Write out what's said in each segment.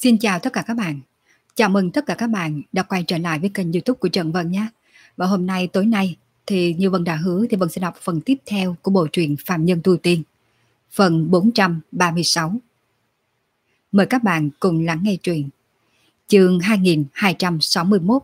Xin chào tất cả các bạn. Chào mừng tất cả các bạn đã quay trở lại với kênh YouTube của Trần Vân nhé. Và hôm nay tối nay thì như Vân đã hứa thì Vân sẽ đọc phần tiếp theo của bộ truyện Phạm Nhân Tu Tiên, phần 436. Mời các bạn cùng lắng nghe truyện. Chương 2261.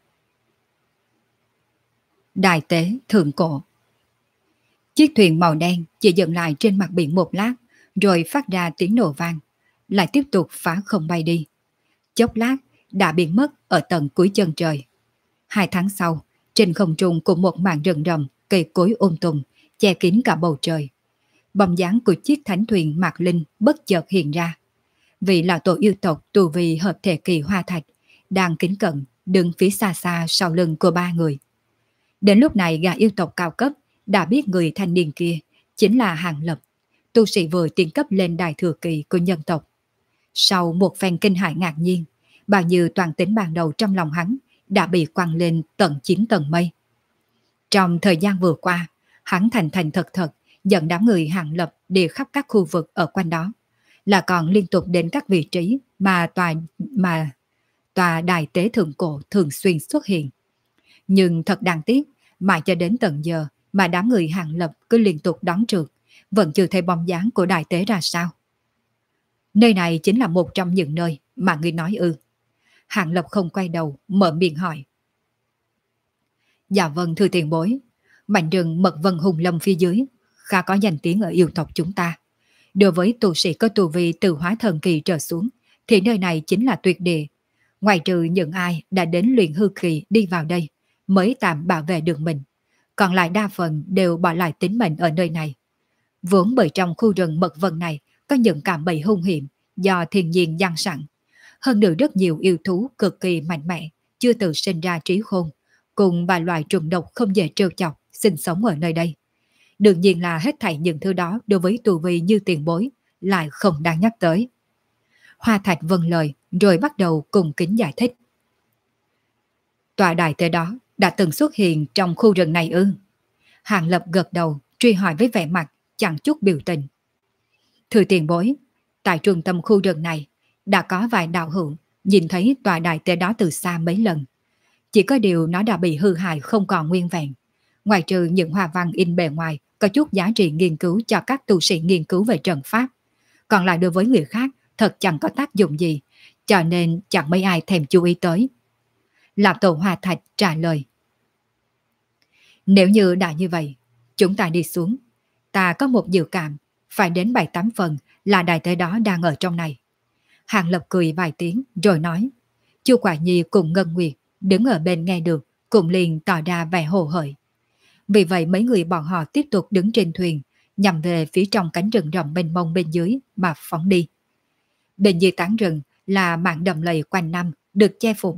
Đài tế thượng cổ. Chiếc thuyền màu đen chỉ dừng lại trên mặt biển một lát, rồi phát ra tiếng nổ vang, lại tiếp tục phá không bay đi. Chốc lát đã biến mất ở tận cuối chân trời. 2 tháng sau, trên không trung cùng một mảng rừng rậm, cây cối tùm, che kín cả bầu trời. Bóng dáng của chiếc thánh thuyền Mạc Linh bất chợt hiện ra. Vị lão tổ yêu tộc tu vi hợp thể kỳ Hoa Thạch đang kính cận đứng phía xa xa sau lưng của ba người. Đến lúc này gã yêu tộc cao cấp đã biết người thanh niên kia chính là Hàng Lập, tu sĩ vừa tiến cấp lên đại thừa kỳ của nhân tộc. Sau một phen kinh hãi ngạc nhiên, bao nhiêu toàn tính ban đầu trong lòng hắn đã bị quăng lên tận 9 tầng mây. Trong thời gian vừa qua, hắn thành thành thật thật dẫn đám người Hàng Lập đi khắp các khu vực ở quanh đó, là còn liên tục đến các vị trí mà tòa đài tế thượng cổ thường xuyên xuất hiện. Nhưng thật đáng tiếc, mãi cho đến tận giờ mà đám người Hàng Lập cứ liên tục đón trượt, vẫn chưa thấy bóng dáng của đài tế ra sao. Nơi này chính là một trong những nơi mà ngươi nói ư? Hàng Lập không quay đầu, mở miệng hỏi. Dạ vâng thưa tiền bối, mảnh rừng mật vân hùng lâm phía dưới khá có danh tiếng ở yêu tộc chúng ta. Đối với tu sĩ có tu vi từ hóa thần kỳ trở xuống thì nơi này chính là tuyệt địa. Ngoài trừ những ai đã đến luyện hư kỳ đi vào đây mới tạm bảo vệ được mình, còn lại đa phần đều bỏ lại tính mệnh ở nơi này. Vốn bởi trong khu rừng mật vân này có những cạm bẫy hung hiểm do thiên nhiên giăng sẵn. Hơn nữa rất nhiều yêu thú cực kỳ mạnh mẽ, chưa tự sinh ra trí khôn, cùng vài loại trùng độc không dễ trêu chọc sinh sống ở nơi đây. Đương nhiên là hết thảy những thứ đó đối với tu vi như tiền bối lại không đáng nhắc tới. Hoa Thạch vâng lời rồi bắt đầu cùng kính giải thích. Tòa đài tế đó đã từng xuất hiện trong khu rừng này ư? Hàng Lập gật đầu truy hỏi với vẻ mặt chẳng chút biểu tình. Thưa tiền bối, tại trung tâm khu rừng này đã có vài đạo hữu nhìn thấy tòa đài tế đó từ xa mấy lần. Chỉ có điều nó đã bị hư hại không còn nguyên vẹn. Ngoài trừ những hoa văn in bề ngoài có chút giá trị nghiên cứu cho các tu sĩ nghiên cứu về trận pháp, còn lại đối với người khác thật chẳng có tác dụng gì, cho nên chẳng mấy ai thèm chú ý tới. Lão tổ Hoa Thạch trả lời. Nếu như đã như vậy, chúng ta đi xuống. Ta có một dự cảm, phải đến 7-8 phần là đài tế đó đang ở trong này. Hàng Lập cười vài tiếng rồi nói. Chu Quả Nhi cùng Ngân Nguyệt đứng ở bên nghe được, cùng liền tỏ ra vẻ hồ hởi. Vì vậy mấy người bọn họ tiếp tục đứng trên thuyền, nhằm về phía trong cánh rừng rậm mênh mông bên dưới mà phóng đi. Bên dưới tán rừng là mảng đầm lầy quanh năm được che phủ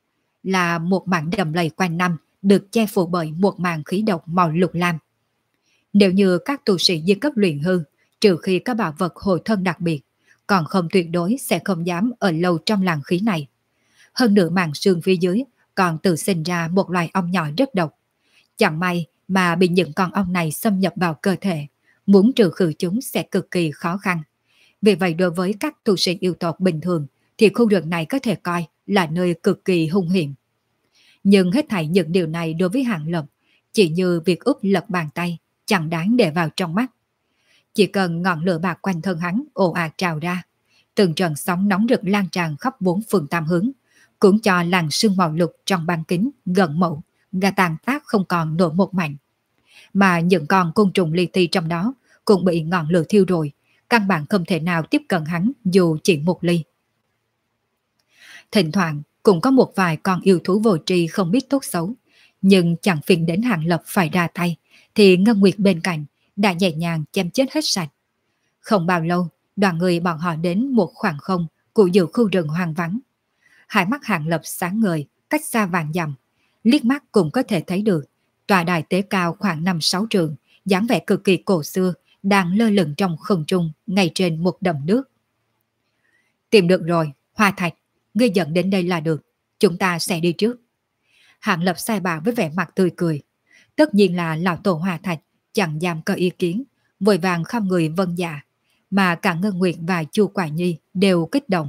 bởi một màn khí độc màu lục lam. Nếu như các tu sĩ dưới cấp luyện hư, trừ khi có bảo vật hồi thân đặc biệt, còn không tuyệt đối sẽ không dám ở lâu trong làn khí này. Hơn nữa màn sương phía dưới còn tự sinh ra một loài ong nhỏ rất độc. Chẳng may mà bị những con ong này xâm nhập vào cơ thể, muốn trừ khử chúng sẽ cực kỳ khó khăn. Vì vậy đối với các tu sĩ yêu tộc bình thường thì khu rừng này có thể coi là nơi cực kỳ hung hiểm. Nhưng hết thảy những điều này đối với Hàng Lập chỉ như việc úp lật bàn tay, chẳng đáng để vào trong mắt. Chỉ cần ngọn lửa bạc quanh thân hắn ồ ạt trào ra, từng trận sóng nóng rực lan tràn khắp 4 phương tám hướng, cũng cho làn sương màu lục trong băng kính gần mẫu và tàn tác không còn nổi một mảnh. Mà những con côn trùng li ti trong đó cũng bị ngọn lửa thiêu rồi, căn bản không thể nào tiếp cận hắn dù chỉ một ly. Thỉnh thoảng cũng có một vài con yêu thú vô tri không biết tốt xấu, nhưng chẳng phiền đến Hàng Lập phải ra tay, thì Ngân Nguyệt bên cạnh đã nhẹ nhàng chém chết hết sạch. Không bao lâu, đoàn người bọn họ đến một khoảng không của giữa khu rừng hoang vắng. Hai mắt Hàng Lập sáng ngời, cách xa vạn dặm, liếc mắt cũng có thể thấy được tòa đài tế cao khoảng 5-6 trượng, dáng vẻ cực kỳ cổ xưa, đang lơ lửng trong không trung ngay trên một đầm nước. Tìm được rồi, Hoa Thạch, ngươi dẫn đến đây là được, chúng ta sẽ đi trước. Hàng Lập sai bảo với vẻ mặt tươi cười. Tất nhiên là lão tổ Hoa Thạch chẳng dám có ý kiến, vội vàng khom người vâng dạ, mà cả Ngân Nguyệt và Chu Quả Nhi đều kích động.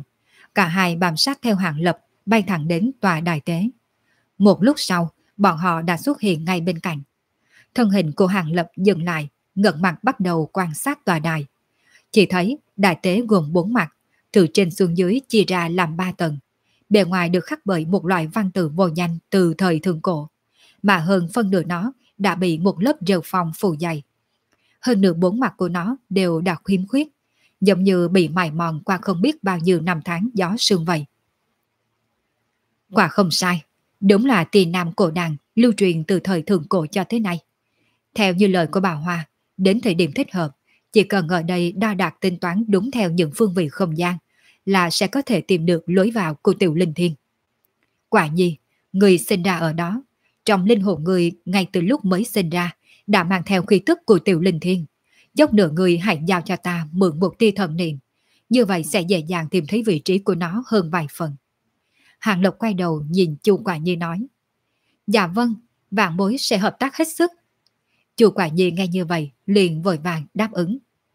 Cả hai bám sát theo Hàng Lập, bay thẳng đến tòa đài tế. Một lúc sau, bọn họ đã xuất hiện ngay bên cạnh. Thân hình của Hàng Lập dừng lại, ngẩng mặt bắt đầu quan sát tòa đài. Chỉ thấy đài tế gồm 4 mặt, từ trên xuống dưới chia ra làm 3 tầng. Bề ngoài được khắc bởi một loại văn tự vô danh từ thời thượng cổ, mà hơn phân nửa nó đã bị một lớp rêu phong phủ dày. Hơn nửa 4 mặt của nó đều đã khiếm khuyết, giống như bị mài mòn qua không biết bao nhiêu năm tháng gió sương vậy. Quả không sai, đúng là tiền nam cổ đàn lưu truyền từ thời thượng cổ cho tới nay. Theo như lời của bà Hoa, đến thời điểm thích hợp, chỉ cần ở đây đo đạc tính toán đúng theo những phương vị không gian là sẽ có thể tìm được lối vào của Tiểu Linh Thiên. Quả nhiên, người sinh ra ở đó, trong linh hồn người ngay từ lúc mới sinh ra đã mang theo khí tức của Tiểu Linh Thiên. Dốc nửa người hãy giao cho ta mượn một tia thần niệm, như vậy sẽ dễ dàng tìm thấy vị trí của nó hơn vài phần. Hàng Lộc quay đầu nhìn Chu Quả Nhi nói: Dạ vâng, vạn bối sẽ hợp tác hết sức. Chu Quả Nhi nghe như vậy liền vội vàng đáp ứng.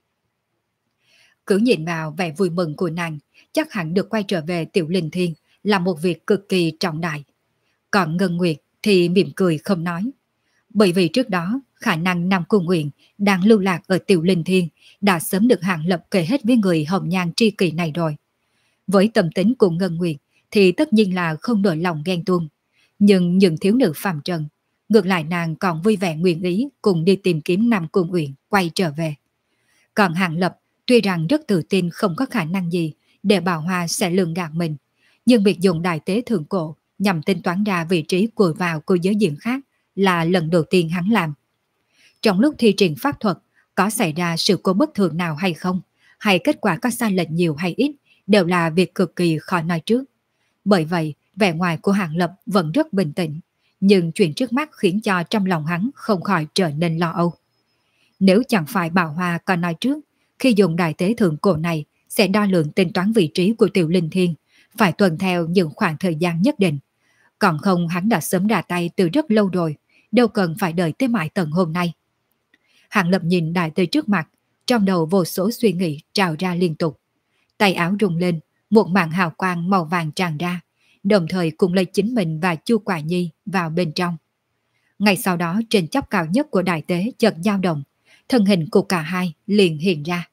Cứ nhìn vào vẻ vui mừng của nàng, chắc hẳn được quay trở về Tiểu Linh Thiên là một việc cực kỳ trọng đại. Còn Ngân Nguyệt thì mỉm cười không nói. Bởi vì trước đó, khả năng Nam Cung Nguyện đang lưu lạc ở Tiểu Linh Thiên đã sớm được Hàng Lập kể hết với người hồng nhan tri kỷ này rồi. Với tâm tính của Ngân Nguyệt thì tất nhiên là không nổi lòng ghen tuông. Nhưng những thiếu nữ phàm trần, ngược lại nàng còn vui vẻ nguyện ý cùng đi tìm kiếm Nam Cung Uyển quay trở về. Còn Hàng Lập tuy rằng rất tự tin không có khả năng gì để Bảo Hoa sẽ lường gạt mình, nhưng việc dùng đại tế thượng cổ nhằm tính toán ra vị trí cùi vào của giới diện khác là lần đầu tiên hắn làm. Trong lúc thi triển pháp thuật, có xảy ra sự cố bất thường nào hay không, hay kết quả có sai lệch nhiều hay ít, đều là việc cực kỳ khó nói trước. Bởi vậy, vẻ ngoài của Hàng Lập vẫn rất bình tĩnh, nhưng chuyện trước mắt khiến cho trong lòng hắn không khỏi trở nên lo âu. Nếu chẳng phải Bảo Hoa còn nói trước, khi dùng đại tế thượng cổ này sẽ đo lường tính toán vị trí của Tiểu Linh Thiên, phải tuân theo những khoảng thời gian nhất định. Còn không hắn đã sớm ra tay từ rất lâu rồi, đâu cần phải đợi tới mãi tận hôm nay. Hàng Lập nhìn đại tế trước mặt, trong đầu vô số suy nghĩ trào ra liên tục. Tay áo rung lên, một màn hào quang màu vàng tràn ra, đồng thời cùng lấy chính mình và Chu Quả Nhi vào bên trong. Ngay sau đó trên chóp cao nhất của đại tế chợt dao động, thân hình của cả hai liền hiện ra.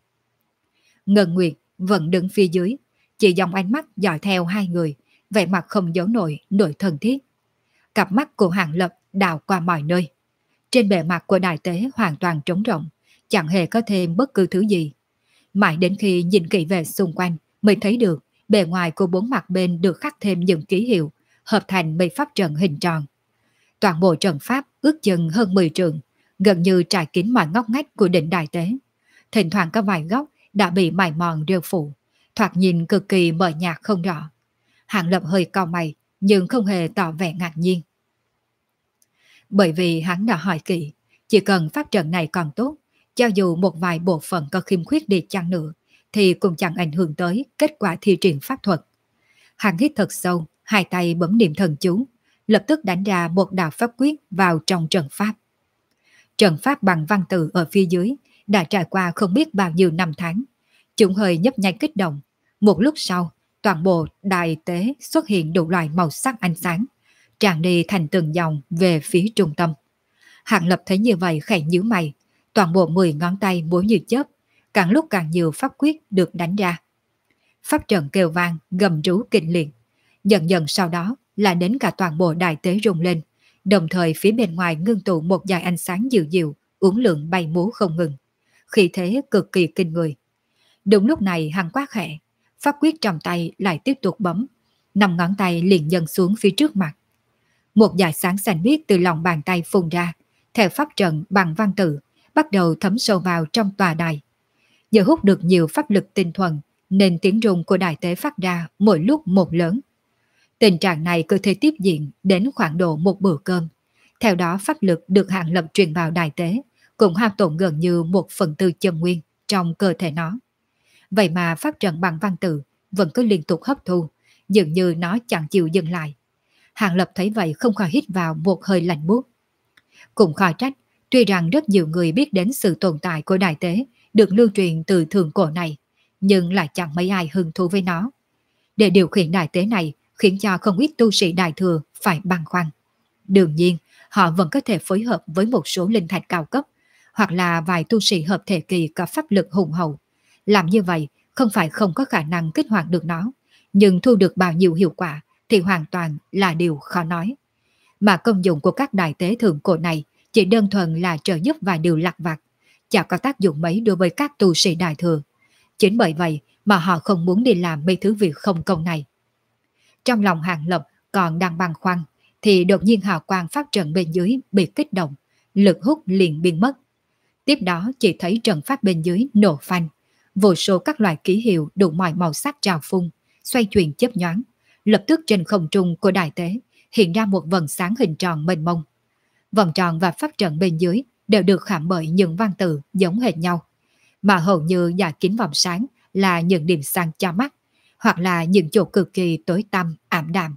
Ngân Nguyệt vẫn đứng phía dưới, chỉ dòng ánh mắt dõi theo hai người, vẻ mặt không giấu nổi nỗi thân thiết. Cặp mắt của Hàng Lập đào qua mọi nơi. Trên bề mặt của đại tế hoàn toàn trống rỗng, chẳng hề có thêm bất cứ thứ gì. Mãi đến khi nhìn kỹ về xung quanh mới thấy được bề ngoài của 4 mặt bên được khắc thêm những ký hiệu, hợp thành mấy pháp trận hình tròn. Toàn bộ trận pháp ước chừng hơn 10 trượng, gần như trải kín mọi ngóc ngách của đỉnh đại tế. Thỉnh thoảng có vài góc đã bị mài mòn rêu phủ, thoạt nhìn cực kỳ mờ nhạt không rõ. Hàng Lập hơi cau mày, nhưng không hề tỏ vẻ ngạc nhiên. Bởi vì hắn đã hỏi kỹ, chỉ cần pháp trận này còn tốt, cho dù một vài bộ phận có khiếm khuyết đi chăng nữa, thì cũng chẳng ảnh hưởng tới kết quả thi triển pháp thuật. Hắn hít thật sâu, hai tay bấm niệm thần chú, lập tức đánh ra một đạo pháp quyết vào trong trận pháp. Trận pháp bằng văn tự ở phía dưới đã trải qua không biết bao nhiêu năm tháng. Chúng hơi nhấp nháy kích động. Một lúc sau, toàn bộ đại tế xuất hiện đủ loại màu sắc ánh sáng, tràn đi thành từng dòng về phía trung tâm. Hàng Lập thấy như vậy khẽ nhíu mày, toàn bộ 10 ngón tay múa như chớp, càng lúc càng nhiều pháp quyết được đánh ra. Pháp trận kêu vang, gầm rú kinh liệt. Dần dần sau đó là đến cả toàn bộ đại tế rung lên, đồng thời phía bên ngoài ngưng tụ một dải ánh sáng dịu dịu, uốn lượn bay múa không ngừng. Khí thế cực kỳ kinh người. Đúng lúc này hắn quát khẽ, pháp quyết trong tay lại tiếp tục bấm, 5 ngón tay liền dần xuống phía trước mặt. Một dải sáng xanh biếc từ lòng bàn tay phun ra, theo pháp trận bằng văn tự, bắt đầu thấm sâu vào trong tòa đài. Giờ hút được nhiều pháp lực tinh thuần, nên tiếng rung của đại tế phát ra mỗi lúc một lớn. Tình trạng này cứ thể tiếp diễn đến khoảng độ một bữa cơm. Theo đó pháp lực được Hàng Lập truyền vào đại tế, cũng hao tổn gần như 1/4 chân nguyên trong cơ thể nó. Vậy mà pháp trận bằng văn tự vẫn cứ liên tục hấp thu, dường như nó chẳng chịu dừng lại. Hàng Lập thấy vậy không khỏi hít vào một hơi lạnh buốt. Cũng khỏi trách, tuy rằng rất nhiều người biết đến sự tồn tại của đại tế được lưu truyền từ thượng cổ này, nhưng lại chẳng mấy ai hứng thú với nó. Để điều khiển đại tế này khiến cho không ít tu sĩ đại thừa phải băn khoăn. Đương nhiên, họ vẫn có thể phối hợp với một số linh thạch cao cấp, hoặc là vài tu sĩ hợp thể kỳ có pháp lực hùng hậu. Làm như vậy không phải không có khả năng kích hoạt được nó, nhưng thu được bao nhiêu hiệu quả thì hoàn toàn là điều khó nói. Mà công dụng của các đại tế thượng cổ này chỉ đơn thuần là trợ giúp vài điều lặt vặt, chẳng có tác dụng mấy đối với các tu sĩ đại thừa. Chính bởi vậy mà họ không muốn đi làm mấy thứ việc không công này. Trong lòng Hàng Lập còn đang băn khoăn thì đột nhiên hào quang pháp trận bên dưới bị kích động, lực hút liền biến mất. Tiếp đó chỉ thấy trận pháp bên dưới nổ phanh, vô số các loại ký hiệu đủ mọi màu sắc trào phung, xoay chuyển chớp nhoáng. Lập tức trên không trung của đại tế hiện ra một vầng sáng hình tròn mênh mông. Vòng tròn và pháp trận bên dưới đều được khảm bởi những văn tự giống hệt nhau, mà hầu như giả kín vòng sáng là những điểm sáng cho mắt, hoặc là những chỗ cực kỳ tối tăm ảm đạm.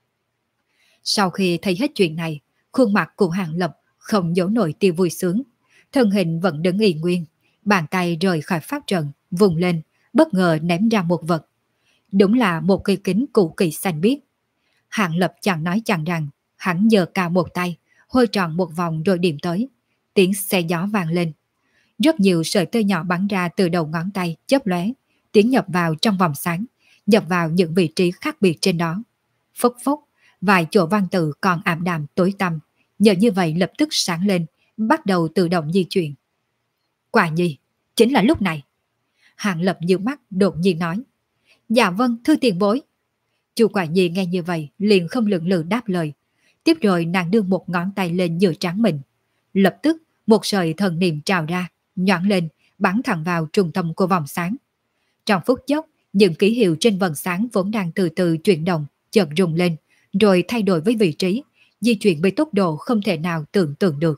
Sau khi thấy hết chuyện này, khuôn mặt của Hàng Lập không giấu nổi tia vui sướng, thân hình vẫn đứng y nguyên, bàn tay rời khỏi pháp trận, vùng lên, bất ngờ ném ra một vật. Đúng là một cây kính cũ kỹ xanh biếc. Hàng Lập chẳng nói chẳng rằng, hắn giơ cao một tay, hôi tròn một vòng rồi điểm tới. Tiếng xe gió vang lên. Rất nhiều sợi tơ nhỏ bắn ra từ đầu ngón tay, chớp lóe, tiến nhập vào trong vòng sáng, nhập vào những vị trí khác biệt trên đó. Phốc phốc, vài chỗ văn tự còn ảm đạm tối tăm, nhờ như vậy lập tức sáng lên, bắt đầu tự động di chuyển. Quả nhi, chính là lúc này. Hàng Lập nhíu mắt đột nhiên nói. Dạ vâng, thưa tiền bối. Chu Quả Nhi nghe như vậy liền không lưỡng lự đáp lời. Tiếp rồi nàng đưa một ngón tay lên giữa trán mình. Lập tức một sợi thần niệm trào ra, nhoảng lên, bắn thẳng vào trung tâm của vòng sáng. Trong phút chốc, những ký hiệu trên vầng sáng vốn đang từ từ chuyển động, chợt rung lên, rồi thay đổi với vị trí, di chuyển với tốc độ không thể nào tưởng tượng được.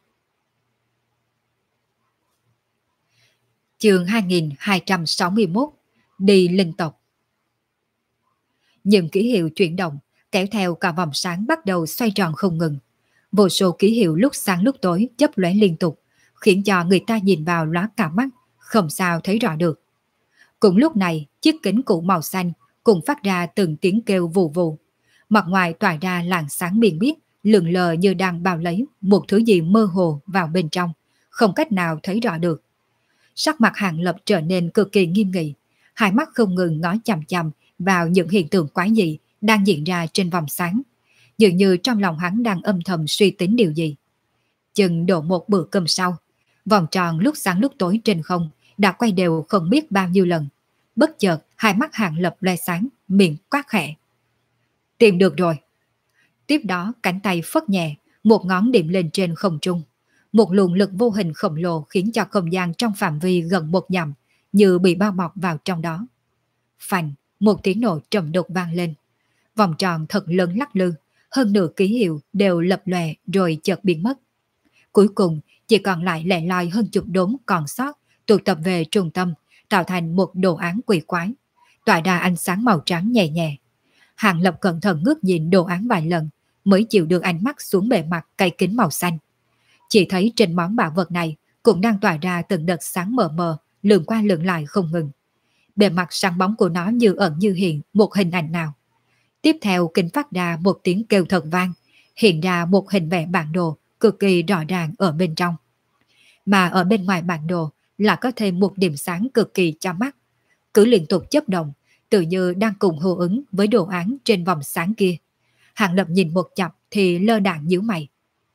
Chương 2261, đi linh tộc. Những ký hiệu chuyển động, kéo theo cả vòng sáng bắt đầu xoay tròn không ngừng. Vô số ký hiệu lúc sáng lúc tối chớp lóe liên tục, khiến cho người ta nhìn vào lóa cả mắt, không sao thấy rõ được. Cùng lúc này, chiếc kính cũ màu xanh cùng phát ra từng tiếng kêu vù vù. Mặt ngoài tỏa ra làn sáng biên biết, lượn lờ như đang bao lấy một thứ gì mơ hồ vào bên trong, không cách nào thấy rõ được. Sắc mặt Hàng Lập trở nên cực kỳ nghiêm nghị, hai mắt không ngừng ngó chằm chằm vào những hiện tượng quái dị đang diễn ra trên vòng sáng, dường như trong lòng hắn đang âm thầm suy tính điều gì. Chừng độ một bữa cơm sau, vòng tròn lúc sáng lúc tối trên không đã quay đều không biết bao nhiêu lần. Bất chợt hai mắt Hàng Lập loe sáng, miệng quát khẽ. Tìm được rồi. Tiếp đó cánh tay phất nhẹ, một ngón điểm lên trên không trung. Một luồng lực vô hình khổng lồ khiến cho không gian trong phạm vi gần một dặm như bị bao bọc vào trong đó. Phành, một tiếng nổ trầm đục vang lên. Vòng tròn thật lớn lắc lư, hơn nửa ký hiệu đều lập lòe rồi chợt biến mất. Cuối cùng chỉ còn lại lẻ loi hơn chục đốm còn sót tụ tập về trung tâm, tạo thành một đồ án quỷ quái, tỏa ra ánh sáng màu trắng nhẹ nhẹ. Hàng Lập cẩn thận ngước nhìn đồ án vài lần mới chịu được ánh mắt xuống bề mặt cây kính màu xanh. Chỉ thấy trên món bảo vật này cũng đang tỏa ra từng đợt sáng mờ mờ, lượn qua lượn lại không ngừng. Bề mặt sáng bóng của nó như ẩn như hiện một hình ảnh nào. Tiếp theo kính phát ra một tiếng kêu thật vang, hiện ra một hình vẽ bản đồ cực kỳ rõ ràng ở bên trong. Mà ở bên ngoài bản đồ là có thêm một điểm sáng cực kỳ cho mắt, cứ liên tục chớp động, tự như đang cùng hô ứng với đồ án trên vòng sáng kia. Hàng Lập nhìn một chập thì lơ đãng nhíu mày.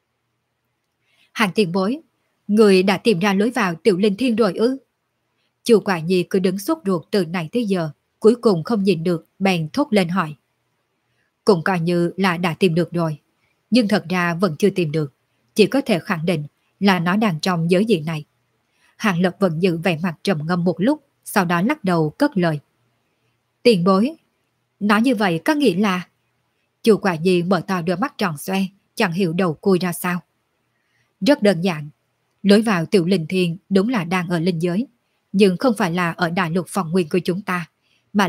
Hàng tiền bối, người đã tìm ra lối vào Tiểu Linh Thiên rồi ư? Chu Quả Nhi cứ đứng sốt ruột từ nãy tới giờ, cuối cùng không nhìn được bèn thốt lên hỏi. Cũng coi như là đã tìm được rồi, nhưng thật ra vẫn chưa tìm được, chỉ có thể khẳng định là nó đang trong giới diện này. Hàng Lập vẫn giữ vẻ mặt trầm ngâm một lúc, sau đó lắc đầu cất lời. Tiền bối, nói như vậy có nghĩa là... Chu Quả Nhi mở to đôi mắt tròn xoe, chẳng hiểu đầu cui ra sao. Rất đơn giản, lối vào Tiểu Linh Thiên đúng là đang ở linh giới, nhưng không phải là ở đại lục phòng nguyên của chúng ta, mà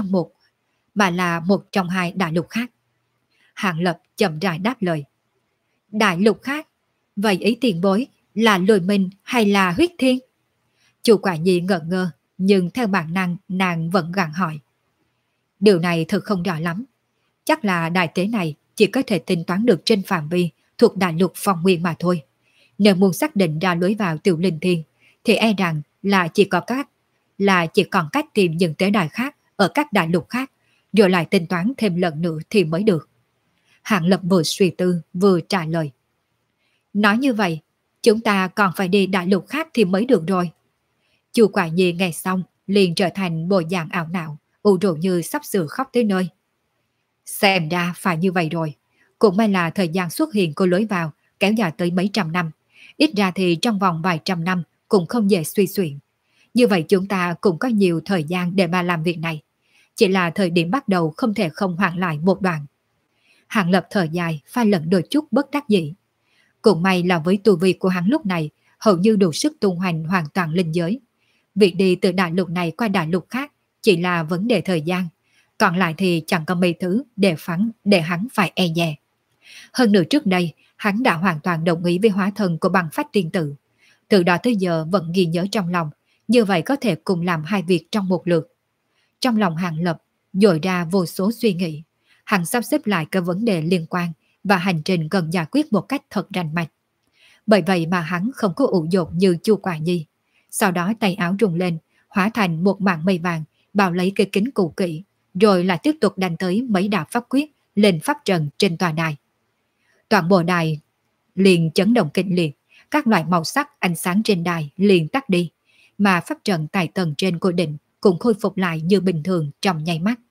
là một trong hai đại lục khác. Hàng Lập chậm rãi đáp lời. Đại lục khác? Vậy ý tiền bối là Lôi Minh hay là Huyết Thiên? Chu Quả Nhi ngỡ ngơ, nhưng theo bản năng nàng vẫn gặng hỏi. Điều này thật không rõ lắm. Chắc là đại tế này chỉ có thể tính toán được trên phạm vi thuộc đại lục phong nguyên mà thôi. Nếu muốn xác định ra lối vào tiểu linh thiên, thì e rằng là chỉ còn cách tìm những tế đài khác ở các đại lục khác, rồi lại tính toán thêm lần nữa thì mới được. Hạng Lập vừa suy tư vừa trả lời. Nói như vậy, chúng ta còn phải đi đại lục khác thì mới được rồi. Chu Quả Nhi nghe xong liền trở thành bộ dạng ảo não, u rũ như sắp sửa khóc tới nơi. Xem ra phải như vậy rồi. Cũng may là thời gian xuất hiện của lối vào kéo dài tới mấy trăm năm. Ít ra thì trong vòng vài trăm năm cũng không dễ suy xuyển. Như vậy chúng ta cũng có nhiều thời gian để mà làm việc này. Chỉ là thời điểm bắt đầu không thể không hoãn lại một đoạn. Hạng Lập thở dài, pha lẫn đôi chút bất đắc dĩ. Cũng may là với tu vi của hắn lúc này, hầu như đủ sức tung hoành hoàn toàn linh giới. Việc đi từ đại lục này qua đại lục khác chỉ là vấn đề thời gian. Còn lại thì chẳng có mấy thứ để hắn phải e dè. Hơn nữa trước đây, hắn đã hoàn toàn đồng ý với hóa thân của Băng Phách Tiên Tử. Từ đó tới giờ vẫn ghi nhớ trong lòng, như vậy có thể cùng làm hai việc trong một lượt. Trong lòng Hạng Lập dội ra vô số suy nghĩ. Hắn sắp xếp lại các vấn đề liên quan và hành trình cần giải quyết một cách thật rành mạch. Bởi vậy mà hắn không có ủ dột như Chu Quả Nhi. Sau đó tay áo rung lên, hóa thành một mảng mây vàng, bao lấy cây kính cũ kỹ, rồi lại tiếp tục đánh tới mấy đạo pháp quyết lên pháp trận trên tòa đài. Toàn bộ đài liền chấn động kịch liệt, các loại màu sắc ánh sáng trên đài liền tắt đi, mà pháp trận tại tầng trên của đỉnh cũng khôi phục lại như bình thường trong nháy mắt.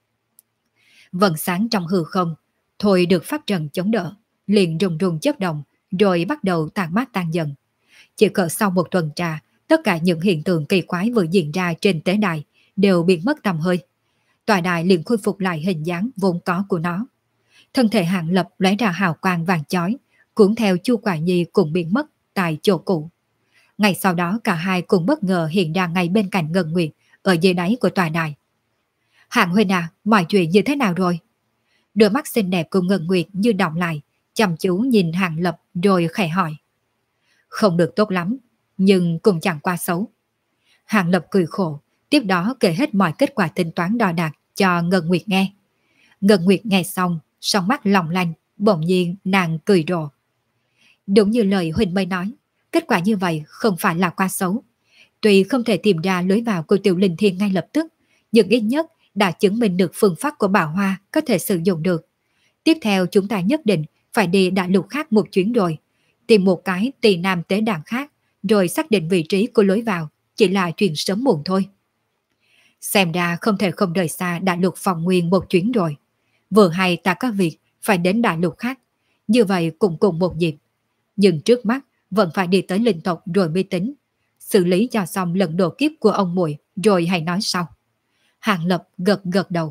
Vầng sáng trong hư không thôi được pháp trận chống đỡ, liền rùng rùng chớp động, rồi bắt đầu tàn mát tan dần. Chỉ cỡ sau một tuần trà, tất cả những hiện tượng kỳ quái vừa diễn ra trên tế đài đều biến mất tăm hơi. Tòa đài liền khôi phục lại hình dáng vốn có của nó. Thân thể Hạng Lập lóe ra hào quang vàng chói, cuốn theo Chu Quả Nhi cùng biến mất tại chỗ cũ. Ngày sau đó cả hai cùng bất ngờ hiện ra ngay bên cạnh Ngân Nguyệt ở dưới đáy của tòa đài. Hạng huynh à, mọi chuyện như thế nào rồi? Đôi mắt xinh đẹp của Ngân Nguyệt như đọng lại, chăm chú nhìn Hạng Lập rồi khẽ hỏi. Không được tốt lắm, nhưng cũng chẳng qua xấu. Hạng Lập cười khổ, tiếp đó kể hết mọi kết quả tính toán đo đạc cho Ngân Nguyệt nghe. Ngân Nguyệt nghe xong, song mắt long lanh, bỗng nhiên nàng cười rộ. Đúng như lời huynh mới nói, kết quả như vậy không phải là quá xấu. Tuy không thể tìm ra lối vào của Tiểu Linh Thiên ngay lập tức, nhưng ít nhất đã chứng minh được phương pháp của Bảo Hoa có thể sử dụng được. Tiếp theo chúng ta nhất định phải đi đại lục khác một chuyến rồi, tìm một cái tỳ nam tế đàn khác, rồi xác định vị trí của lối vào, chỉ là chuyện sớm muộn thôi. Xem ra không thể không rời xa đại lục Phong Nguyên một chuyến rồi. Vừa hay ta có việc phải đến đại lục khác, như vậy cũng cùng một dịp. Nhưng trước mắt vẫn phải đi tới linh tộc rồi mới tính. Xử lý cho xong lần độ kiếp của ông muội rồi hãy nói sau. Hạng Lập gật gật đầu.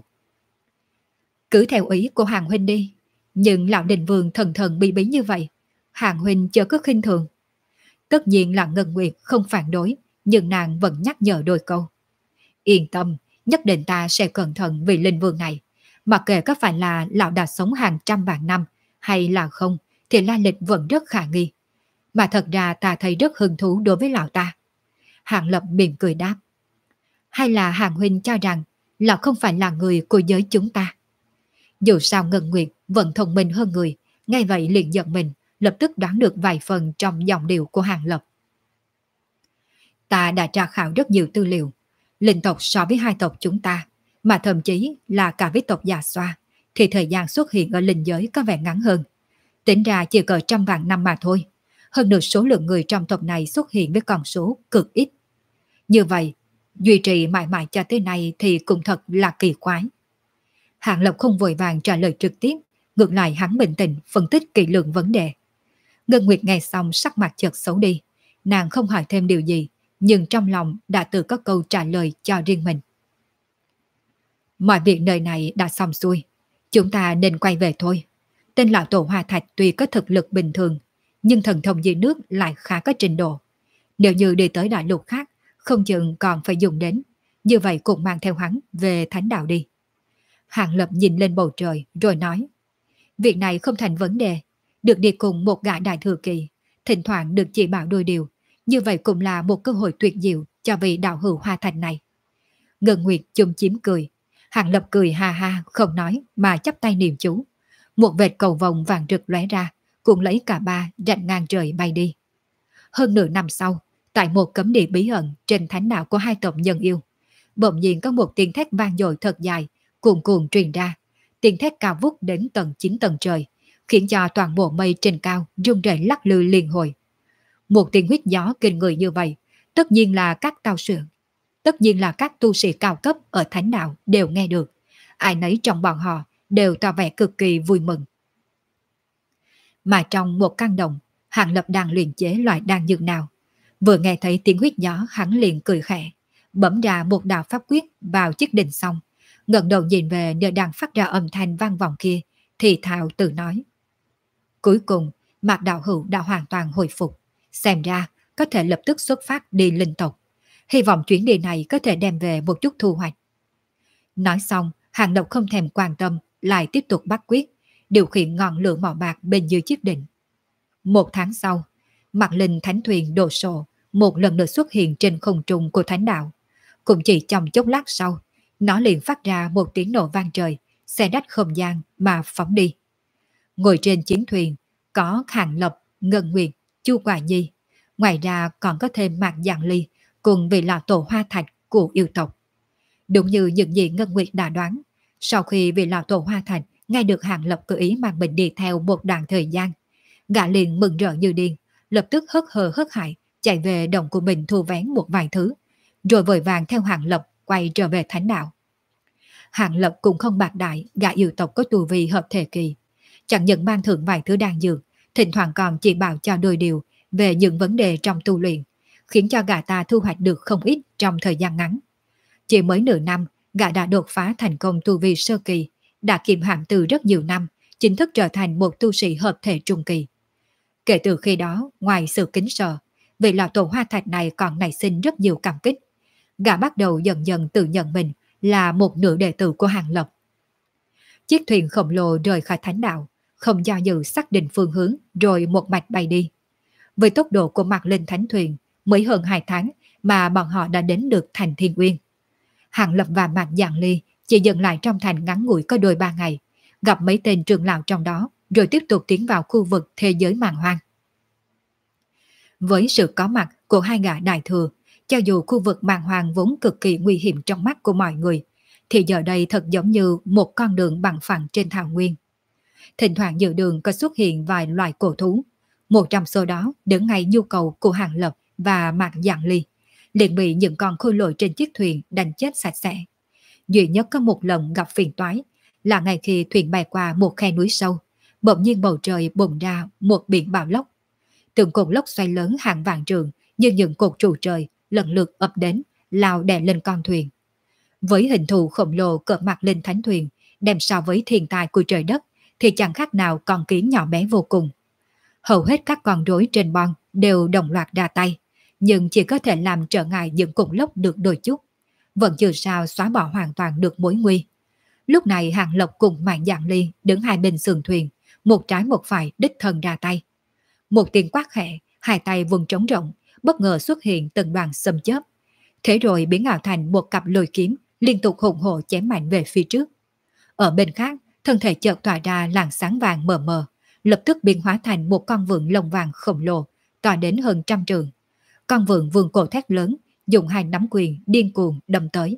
Cứ theo ý của Hàng huynh đi. Nhưng lão đình vương thần thần bí bí như vậy, Hàng huynh chớ có khinh thường. Tất nhiên là Ngân Nguyệt không phản đối, nhưng nàng vẫn nhắc nhở đôi câu. Yên tâm, nhất định ta sẽ cẩn thận vì linh vương này. Mặc kệ có phải là lão đã sống hàng trăm vạn năm hay là không, thì la lịch vẫn rất khả nghi. Mà thật ra ta thấy rất hứng thú đối với lão ta. Hạng Lập mỉm cười đáp. Hay là Hàng huynh cho rằng lão không phải là người của giới chúng ta? Dù sao Ngân Nguyệt vẫn thông minh hơn người, ngay vậy liền giận mình, lập tức đoán được vài phần trong giọng điệu của Hạng Lập. Ta đã tra khảo rất nhiều tư liệu. Linh tộc so với hai tộc chúng ta, mà thậm chí là cả với tộc Già Xoa, thì thời gian xuất hiện ở linh giới có vẻ ngắn hơn. Tính ra chỉ cỡ trăm vạn năm mà thôi. Hơn nữa số lượng người trong tộc này xuất hiện với con số cực ít. Như vậy, duy trì mãi mãi cho tới nay thì cũng thật là kỳ quái. Hạng Lập không vội vàng trả lời trực tiếp, ngược lại hắn bình tĩnh phân tích kỹ lưỡng vấn đề. Ngân Nguyệt nghe xong sắc mặt chợt xấu đi, nàng không hỏi thêm điều gì, nhưng trong lòng đã tự có câu trả lời cho riêng mình. Mọi việc nơi này đã xong xuôi, chúng ta nên quay về thôi. Tên lão tổ Hoa Thạch tuy có thực lực bình thường, nhưng thần thông dưới nước lại khá có trình độ. Nếu như đi tới đại lục khác, không chừng còn phải dùng đến, như vậy cũng mang theo hắn về thánh đạo đi. Hạng Lập nhìn lên bầu trời rồi nói, việc này không thành vấn đề, được đi cùng một gã đại thừa kỳ, thỉnh thoảng được chỉ bảo đôi điều, như vậy cũng là một cơ hội tuyệt diệu cho vị đạo hữu Hoa Thành này. Ngân Nguyệt chum chím cười, Hàng Lập cười ha ha không nói mà chắp tay niệm chú. Một vệt cầu vồng vàng rực lóe ra, cuốn lấy cả ba rạch ngang trời bay đi. Hơn nửa năm sau, tại một cấm địa bí ẩn trên thánh đạo của hai tộc nhân yêu, bỗng nhiên có một tiếng thét vang dội thật dài, cuồn cuộn truyền ra. Tiếng thét cao vút đến tận 9 tầng trời, khiến cho toàn bộ mây trên cao rung rẩy lắc lư liên hồi. Một tiếng huýt gió kinh người như vậy, tất nhiên là các tu sĩ cao cấp ở thánh đạo đều nghe được. Ai nấy trong bọn họ đều tỏ vẻ cực kỳ vui mừng. Mà trong một căn động, Hàng Lập đang luyện chế loại đan dược nào. Vừa nghe thấy tiếng huýt gió, hắn liền cười khẽ, bấm ra một đạo pháp quyết vào chiếc đỉnh xong, ngẩng đầu nhìn về nơi đang phát ra âm thanh vang vọng kia, thì thào tự nói. Cuối cùng, Mạc đạo hữu đã hoàn toàn hồi phục, xem ra có thể lập tức xuất phát đi linh tộc. Hy vọng chuyến đi này có thể đem về một chút thu hoạch. Nói xong, Hàng Lập không thèm quan tâm, lại tiếp tục bắt quyết, điều khiển ngọn lửa màu bạc bên dưới chiếc đỉnh. Một tháng sau, Mạc Linh thánh thuyền đồ sộ một lần nữa xuất hiện trên không trung của thánh đạo. Cũng chỉ trong chốc lát sau, nó liền phát ra một tiếng nổ vang trời, xé rách không gian mà phóng đi. Ngồi trên chiến thuyền có Hàng Lập, Ngân Nguyệt, Chu Quả Nhi, ngoài ra còn có thêm Mạc Giang Ly cùng vị lão tổ hoa thạch của yêu tộc. Đúng như những gì Ngân Nguyệt đã đoán, sau khi vị lão tổ hoa thạch nghe được Hàng Lập tự ý mang mình đi theo một đoạn thời gian, gã liền mừng rỡ như điên, lập tức hớt hờ hớt hải chạy về đồng của mình thu vén một vài thứ, rồi vội vàng theo Hàng Lập quay trở về thánh đạo. Hàng Lập cũng không bạc đại, gã yêu tộc có tu vi hợp thể kỳ, chẳng những mang thưởng vài thứ đan dược, thỉnh thoảng còn chỉ bảo cho đôi điều về những vấn đề trong tu luyện, khiến cho gã ta thu hoạch được không ít trong thời gian ngắn. Chỉ mới nửa năm, gã đã đột phá thành công tu vi sơ kỳ, đã kiềm hãm từ rất nhiều năm, chính thức trở thành một tu sĩ hợp thể trung kỳ. Kể từ khi đó, ngoài sự kính sợ, vị lão tổ hoa thạch này còn nảy sinh rất nhiều cảm kích. Gã bắt đầu dần dần tự nhận mình là một nửa đệ tử của Hàng Lập. Chiếc thuyền khổng lồ rời khỏi thánh đạo, không do dự xác định phương hướng rồi một mạch bay đi. Với tốc độ của Mạc Linh thánh thuyền, mới hơn 2 tháng mà bọn họ đã đến được thành Thiên Uyên. Hàng Lập và Mạc Giang Ly chỉ dừng lại trong thành ngắn ngủi có đôi 3 ngày, gặp mấy tên trưởng lão trong đó, rồi tiếp tục tiến vào khu vực thế giới màn hoang. Với sự có mặt của hai gã đại thừa, cho dù khu vực màn hoang vốn cực kỳ nguy hiểm trong mắt của mọi người, thì giờ đây thật giống như một con đường bằng phẳng trên thảo nguyên. Thỉnh thoảng giữa đường có xuất hiện vài loài cổ thú, một trong số đó đứng ngay nhu cầu của Hàng Lập và Mạc Giang Ly, liền bị những con khôi lỗi trên chiếc thuyền đánh chết sạch sẽ. Duy nhất có một lần gặp phiền toái là ngày khi thuyền bay qua một khe núi sâu, bỗng nhiên bầu trời bùng ra một biển bão lốc. Từng cột lốc xoay lớn hàng vạn trường như những cột trụ trời lần lượt ập đến, lao đè lên con thuyền. Với hình thù khổng lồ cỡ Mạc Linh thánh thuyền, đem so với thiên tài của trời đất, thì chẳng khác nào con kiến nhỏ bé vô cùng. Hầu hết các con rối trên bon đều đồng loạt ra tay, nhưng chỉ có thể làm trở ngại những cột lốc được đôi chút, vẫn chưa sao xóa bỏ hoàn toàn được mối nguy. Lúc này Hàng Lập cùng Mạc Giang Ly đứng hai bên sườn thuyền, một trái một phải đích thân ra tay. Một tiếng quát khẽ, hai tay vùng trống rộng, bất ngờ xuất hiện từng đoàn xâm chớp, thế rồi biến ảo thành một cặp lôi kiếm liên tục hùng hổ chém mạnh về phía trước. Ở bên khác, thân thể chợt tỏa ra làn sáng vàng mờ mờ, lập tức biến hóa thành một con vượn lông vàng khổng lồ, to đến hơn 100 trượng. Con vượn vươn cổ thét lớn, dùng hai nắm quyền điên cuồng đâm tới.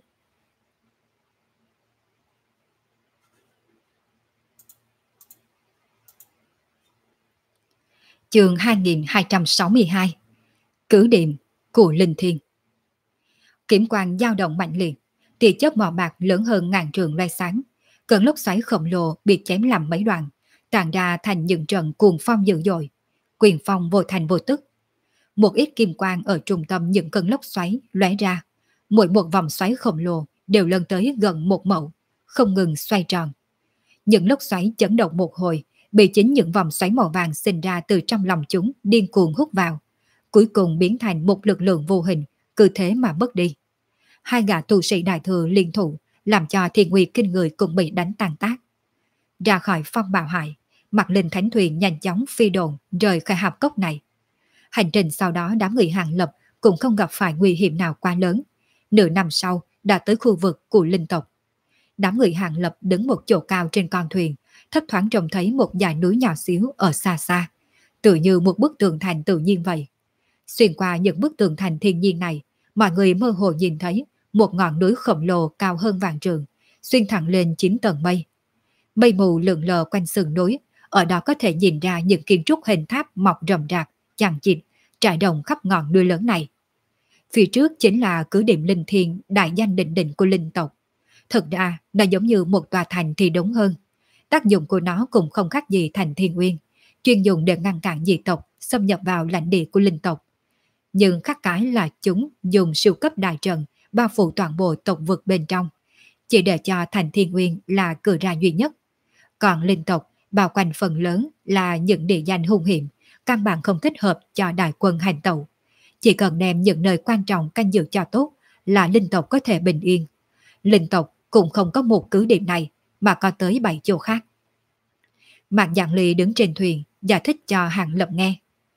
Chương 2262. Cứ điểm của Linh Thiên. Kiếm quang dao động mạnh liệt, tia chớp màu bạc lớn hơn ngàn trường loe sáng, cơn lốc xoáy khổng lồ bị chém làm mấy đoạn, tàn ra thành những trận cuồng phong dữ dội, quyền phong vô thành vô tức. Một ít kim quang ở trung tâm những cơn lốc xoáy lóe ra, mỗi một vòng xoáy khổng lồ đều lên tới gần một mẫu, không ngừng xoay tròn. Những lốc xoáy chấn động một hồi, bị chính những vòng xoáy màu vàng sinh ra từ trong lòng chúng điên cuồng hút vào, cuối cùng biến thành một lực lượng vô hình, cứ thế mà mất đi. Hai gã tu sĩ đại thừa liên thủ, làm cho thiên uy kinh người cũng bị đánh tàn tác. Ra khỏi phong bạo hải, Mạc Linh thánh thuyền nhanh chóng phi đồn rời khỏi hạp cốc này. Hành trình sau đó đám người Hàng Lập cũng không gặp phải nguy hiểm nào quá lớn. Nửa năm sau đã tới khu vực của linh tộc. Đám người Hàng Lập đứng một chỗ cao trên con thuyền, thấp thoáng trông thấy một dải núi nhỏ xíu ở xa xa, tự như một bức tường thành tự nhiên vậy. Xuyên qua những bức tường thành thiên nhiên này, mọi người mơ hồ nhìn thấy một ngọn núi khổng lồ cao hơn vạn trượng, xuyên thẳng lên 9 tầng mây. Mây mù lượn lờ quanh sườn núi, ở đó có thể nhìn ra những kiến trúc hình tháp mọc rậm rạp, chằng chịt, trải đồng khắp ngọn núi lớn này. Phía trước chính là cứ điểm linh thiên đại danh đỉnh đỉnh của linh tộc. Thực ra, nó giống như một tòa thành thì đúng hơn. Tác dụng của nó cũng không khác gì thành thiên uyên, chuyên dùng để ngăn cản dị tộc xâm nhập vào lãnh địa của linh tộc. Nhưng khác cái là chúng dùng siêu cấp đại trận bao phủ toàn bộ tộc vực bên trong, chỉ để cho thành thiên uyên là cửa ra duy nhất. Còn linh tộc bao quanh phần lớn là những địa danh hung hiểm, căn bản không thích hợp cho đại quân hành tẩu. Chỉ cần đem những nơi quan trọng canh giữ cho tốt là linh tộc có thể bình yên. Linh tộc cũng không có một cứ điểm này mà có tới 7 chỗ khác. Mạc Giảng Ly đứng trên thuyền giải thích cho Hàng Lập nghe.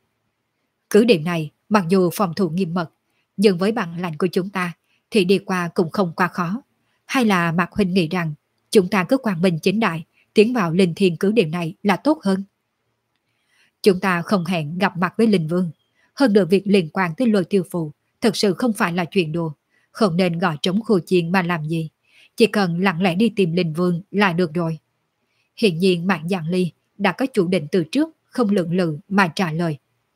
Cứ điểm này mặc dù phòng thủ nghiêm mật, nhưng với bản lãnh của chúng ta thì đi qua cũng không quá khó. Hay là Mạc Huynh nghĩ rằng chúng ta cứ quang minh chính đại tiến vào linh thiên cứ điểm này là tốt hơn? Chúng ta không hẹn gặp mặt với linh vương. Hơn nữa việc liên quan tới Lôi Tiêu Phù thật sự không phải là chuyện đùa. Không nên gọi trống khu chiên mà làm gì. Chỉ cần lặng lẽ đi tìm linh vương là được rồi. Hiện nhiên Mạc Giảng Ly đã có chủ định từ trước, không lượng lự mà trả lời.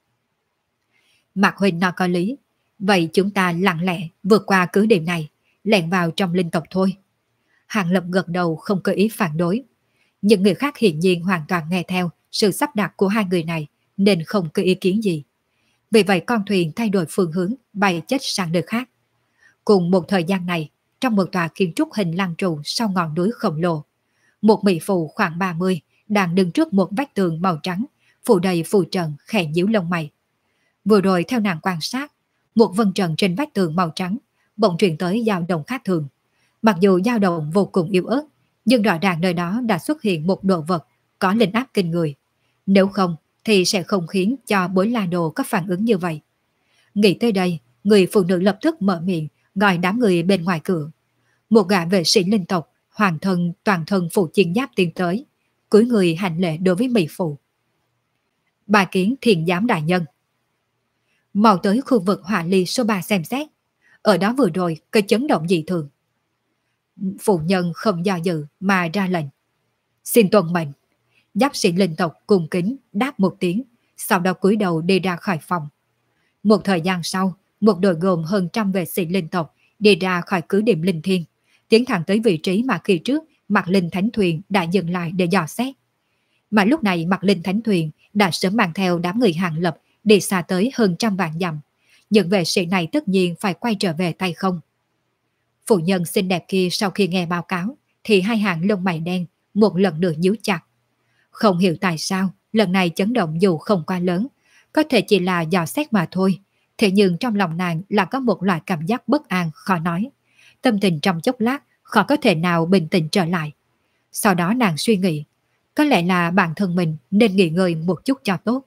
Mạc Huynh nói có lý. Vậy chúng ta lặng lẽ vượt qua cứ điểm này, lẻn vào trong linh tộc thôi. Hàng Lập gật đầu không có ý phản đối. Những người khác hiển nhiên hoàn toàn nghe theo sự sắp đặt của hai người này nên không có ý kiến gì. Vì vậy con thuyền thay đổi phương hướng bay chết sang nơi khác. Cùng một thời gian này, trong một tòa kiến trúc hình lăng trụ sau ngọn núi khổng lồ, một mỹ phụ khoảng 30 đang đứng trước một vách tường màu trắng, phủ đầy phù trần khẽ nhíu lông mày. Vừa rồi theo nàng quan sát, một vân trần trên vách tường màu trắng bỗng truyền tới dao động khác thường. Mặc dù dao động vô cùng yếu ớt, nhưng rõ ràng nơi đó đã xuất hiện một đồ vật có linh áp kinh người. Nếu không thì sẽ không khiến cho Bối La Đồ có phản ứng như vậy. Nghĩ tới đây, người phụ nữ lập tức mở miệng gọi đám người bên ngoài cửa. Một gã vệ sĩ linh tộc toàn thân phụ chiến giáp tiến tới, cúi người hành lễ đối với mỹ phụ. Bài kiến thiền giám đại nhân. Mau tới khu vực hỏa ly số 3 xem xét. Ở đó vừa rồi có chấn động dị thường. Phụ nhân không do dự mà ra lệnh. Xin tuân mệnh. Giáp sĩ linh tộc cung kính đáp một tiếng, sau đó cúi đầu đi ra khỏi phòng. Một thời gian sau, một đội gồm hơn trăm vệ sĩ linh tộc đi ra khỏi cứ điểm linh thiên, tiến thẳng tới vị trí mà khi trước Mạc Linh Thánh Thuyền đã dừng lại để dò xét. Mà lúc này Mạc Linh Thánh Thuyền đã sớm mang theo đám người Hàng Lập đi xa tới hơn trăm vạn dặm. Những vệ sĩ này tất nhiên phải quay trở về tay không. Phụ nhân xinh đẹp kia sau khi nghe báo cáo thì hai hàng lông mày đen một lần nữa nhíu chặt. Không hiểu tại sao lần này chấn động dù không quá lớn, có thể chỉ là dò xét mà thôi. Thế nhưng trong lòng nàng là có một loại cảm giác bất an khó nói. Tâm tình trong chốc lát khó có thể nào bình tĩnh trở lại. Sau đó nàng suy nghĩ, có lẽ là bản thân mình nên nghỉ ngơi một chút cho tốt.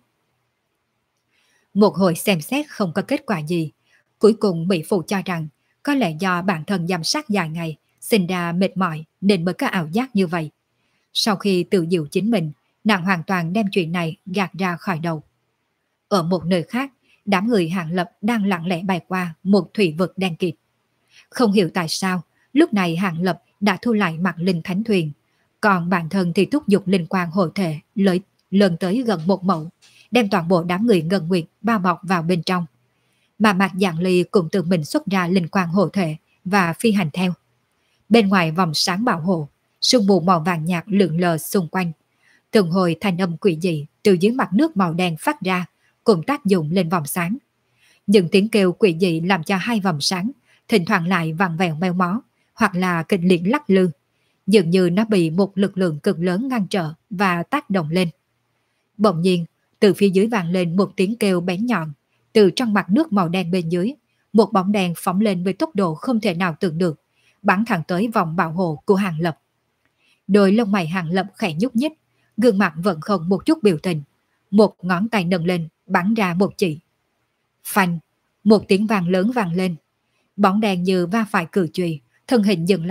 Một hồi xem xét không có kết quả gì. Cuối cùng mỹ phụ cho rằng có lẽ do bản thân giám sát dài ngày, sinh ra mệt mỏi nên mới có ảo giác như vậy. Sau khi tự dịu chính mình, nàng hoàn toàn đem chuyện này gạt ra khỏi đầu. Ở một nơi khác, đám người Hàng Lập đang lặng lẽ bay qua một thủy vực đen kịt. Không hiểu tại sao, lúc này Hàng Lập đã thu lại Mạc Linh Thánh Thuyền, còn bản thân thì thúc giục linh quang hộ thể lớn tới gần một mẫu, đem toàn bộ đám người Ngân Nguyệt bao bọc vào bên trong. Mà Mạc Giảng Ly cũng tự mình xuất ra linh quang hộ thể và phi hành theo. Bên ngoài vòng sáng bảo hộ, sương mù màu vàng nhạt lượn lờ xung quanh. Từng hồi thanh âm quỷ dị từ dưới mặt nước màu đen phát ra, cùng tác dụng lên vòng sáng. Những tiếng kêu quỷ dị làm cho hai vòng sáng thỉnh thoảng lại vặn vẹo meo mó, hoặc là kịch liệt lắc lư, dường như nó bị một lực lượng cực lớn ngăn trở và tác động lên. Bỗng nhiên, từ phía dưới vang lên một tiếng kêu bén nhọn. Từ trong mặt nước màu đen bên dưới, một bóng đèn phóng lên với tốc độ không thể nào tưởng được, bắn thẳng tới vòng bảo hộ của Hàng Lập. Đôi lông mày Hàng Lập khẽ nhúc nhích, gương mặt vẫn không một chút biểu tình. Một ngón tay nâng lên, bắn ra một chỉ. Phanh, một tiếng vang lớn vang lên. Bóng đèn như va phải cử chùy, thân hình dừng lại,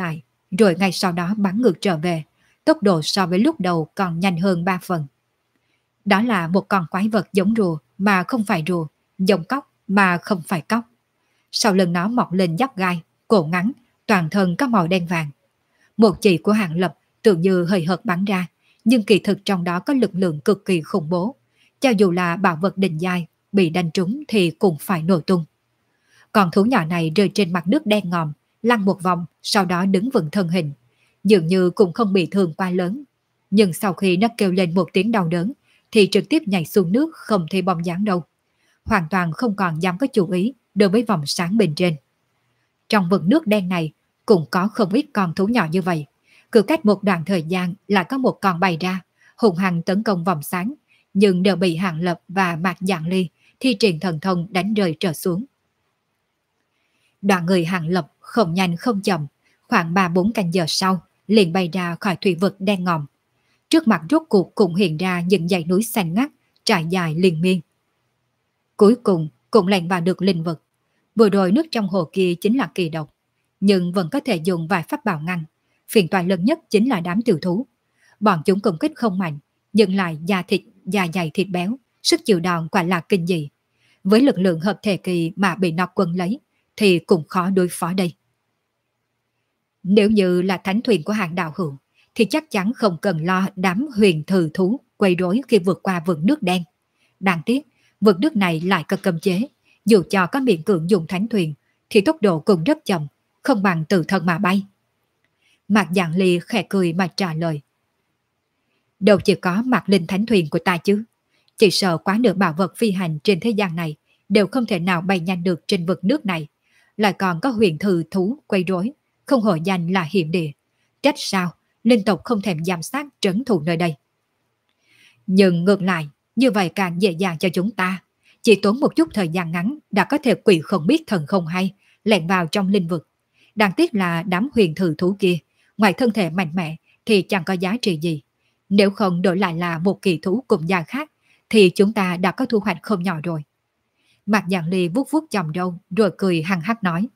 rồi ngay sau đó bắn ngược trở về, tốc độ so với lúc đầu còn nhanh hơn 3 phần. Đó là một con quái vật giống rùa mà không phải rùa, giống cóc mà không phải cóc. Sau lưng nó mọc lên giáp gai, cổ ngắn, toàn thân có màu đen vàng. Một chỉ của Hàng Lập tưởng như hơi hợt bắn ra, nhưng kỳ thực trong đó có lực lượng cực kỳ khủng bố. Cho dù là bảo vật đỉnh giai, bị đánh trúng thì cũng phải nổ tung. Con thú nhỏ này rơi trên mặt nước đen ngòm, lăn một vòng, sau đó đứng vững thân hình. Dường như cũng không bị thương quá lớn. Nhưng sau khi nó kêu lên một tiếng đau đớn, thì trực tiếp nhảy xuống nước không thấy bóng dáng đâu. Hoàn toàn không còn dám có chú ý đối với vòng sáng bên trên. Trong vực nước đen này cũng có không ít con thú nhỏ như vậy. Cứ cách một đoạn thời gian lại có một con bay ra, hùng hăng tấn công vòng sáng, nhưng đều bị Hàng Lập và Mạc Dạng Ly thi triển thần thông đánh rơi trở xuống. Đoàn người Hàng Lập không nhanh không chậm, khoảng 3-4 canh giờ sau liền bay ra khỏi thủy vực đen ngòm. Trước mặt rốt cuộc cũng hiện ra những dãy núi xanh ngắt, trải dài liên miên. Cuối cùng cũng lẻn vào được linh vực. Vừa rồi nước trong hồ kia chính là kỳ độc, nhưng vẫn có thể dùng vài pháp bảo ngăn. Phiền toái lớn nhất chính là đám tiểu thú. Bọn chúng công kích không mạnh, nhưng lại da dày thịt béo, sức chịu đòn quả là kinh dị. Với lực lượng hợp thể kỳ mà bị nó quân lấy, thì cũng khó đối phó đây. Nếu như là thánh thuyền của Hàng đạo hữu, thì chắc chắn không cần lo đám huyền thừ thú quấy rối khi vượt qua vực nước đen. Đáng tiếc, vực nước này lại có cấm chế. Dù cho có miễn cưỡng dùng thánh thuyền, thì tốc độ cũng rất chậm, không bằng tự thân mà bay. Mạc Dạng Ly khẽ cười mà trả lời. Đâu chỉ có Mạc Linh thánh thuyền của ta chứ. Chỉ sợ quá nửa bảo vật phi hành trên thế gian này đều không thể nào bay nhanh được trên vực nước này. Lại còn có huyền thừ thú quấy rối, không hổ danh là hiểm địa. Trách sao, linh tộc không thèm giám sát trấn thủ nơi đây. Nhưng ngược lại, như vậy càng dễ dàng cho chúng ta. Chỉ tốn một chút thời gian ngắn đã có thể quỷ không biết thần không hay, lẻn vào trong linh vực. Đáng tiếc là đám huyền thử thú kia, ngoài thân thể mạnh mẽ thì chẳng có giá trị gì. Nếu không đổi lại là một kỳ thú cùng gia khác, thì chúng ta đã có thu hoạch không nhỏ rồi. Mạc Dạng Ly vuốt vuốt chòm râu rồi cười hăng hắc nói.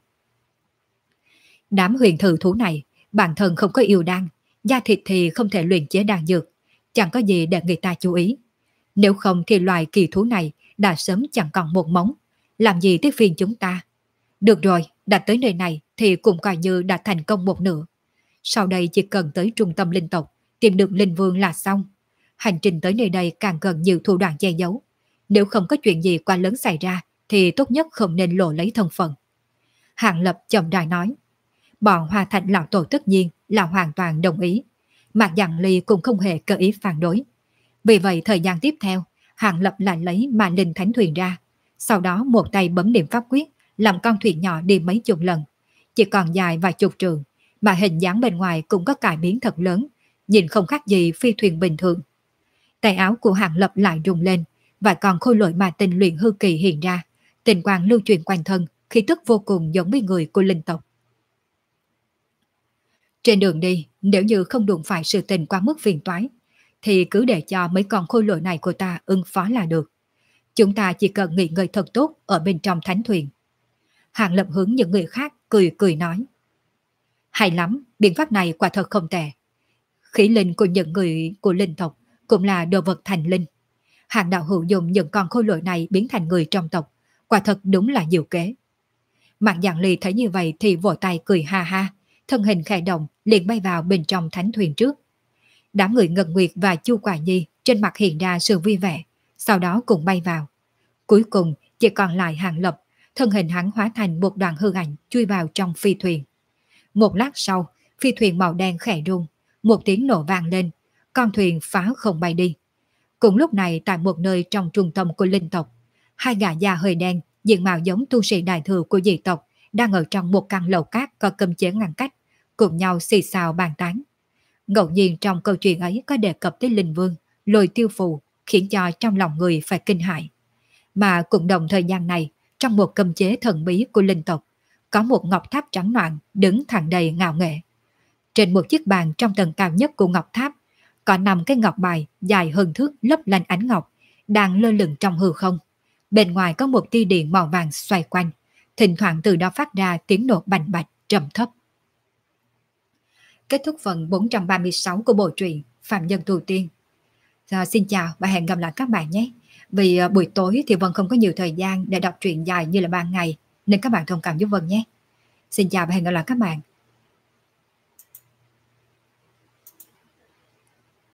Đám huyền thử thú này, bản thân không có yêu đan, da thịt thì không thể luyện chế đan dược, chẳng có gì để người ta chú ý. Nếu không thì loài kỳ thú này đã sớm chẳng còn một móng, làm gì tới phiền chúng ta. Được rồi, đã tới nơi này thì cũng coi như đã thành công một nửa. Sau đây chỉ cần tới trung tâm linh tộc, tìm được linh vương là xong. Hành trình tới nơi đây càng cần nhiều thủ đoạn che giấu. Nếu không có chuyện gì quá lớn xảy ra thì tốt nhất không nên lộ lấy thân phận. Hàng Lập chậm rãi nói. Bọn Hoa Thạch lão tổ tất nhiên là hoàn toàn đồng ý. Mạc Dạng Ly cũng không hề cơ ý phản đối. Vì vậy thời gian tiếp theo, Hàng Lập lại lấy Ma Linh Thánh Thuyền ra. Sau đó một tay bấm niệm pháp quyết, làm con thuyền nhỏ đi mấy chục lần. Chỉ còn dài vài chục trường, mà hình dáng bên ngoài cũng có cải biến thật lớn, nhìn không khác gì phi thuyền bình thường. Tay áo của Hàng Lập lại rung lên, và còn khôi lỗi ma tinh luyện hư kỳ hiện ra, tình quang lưu truyền quanh thân, khí tức vô cùng giống với người của linh tộc. Trên đường đi, nếu như không đụng phải sự tình quá mức phiền toái, thì cứ để cho mấy con khôi lỗi này của ta ứng phó là được. Chúng ta chỉ cần nghỉ ngơi thật tốt ở bên trong thánh thuyền. Hàng Lập hướng những người khác cười cười nói. Hay lắm, biện pháp này quả thật không tệ. Khí linh của những người của linh tộc cũng là đồ vật thành linh. Hàng đạo hữu dùng những con khôi lỗi này biến thành người trong tộc, quả thật đúng là diệu kế. Mạc Dạng Ly thấy như vậy thì vỗ tay cười ha ha, thân hình khẽ động liền bay vào bên trong thánh thuyền trước. Đám người Ngân Nguyệt và Chu Quả Nhi trên mặt hiện ra sự vui vẻ, sau đó cùng bay vào. Cuối cùng chỉ còn lại Hàng Lập, thân hình hắn hóa thành một đoàn hư ảnh chui vào trong phi thuyền. Một lát sau, phi thuyền màu đen khẽ rung, một tiếng nổ vang lên, con thuyền phá không bay đi. Cùng lúc này tại một nơi trong trung tâm của linh tộc, hai gã già hơi đen, diện mạo giống tu sĩ đại thừa của dị tộc, đang ở trong một căn lầu cát có cấm chế ngăn cách, cùng nhau xì xào bàn tán. Ngẫu nhiên trong câu chuyện ấy có đề cập tới linh vương, Lôi Tiêu Phù, khiến cho trong lòng người phải kinh hãi. Mà cùng đồng thời gian này, trong một cấm chế thần bí của linh tộc, có một ngọc tháp trắng noãn đứng thẳng đầy ngạo nghệ. Trên một chiếc bàn trong tầng cao nhất của ngọc tháp, có 5 cái ngọc bài dài hơn thước lấp lánh ánh ngọc, đang lơ lửng trong hư không. Bên ngoài có một tia điện màu vàng xoay quanh, thỉnh thoảng từ đó phát ra tiếng nổ bành bạch trầm thấp. kết thúc phần 436 của bộ truyện Phạm Nhân Tu Tiên. Xin chào và hẹn gặp lại các bạn nhé. Vì buổi tối thì Vân không có nhiều thời gian để đọc truyện dài như là ban ngày, nên các bạn thông cảm giúp Vân nhé. Xin chào và hẹn gặp lại các bạn.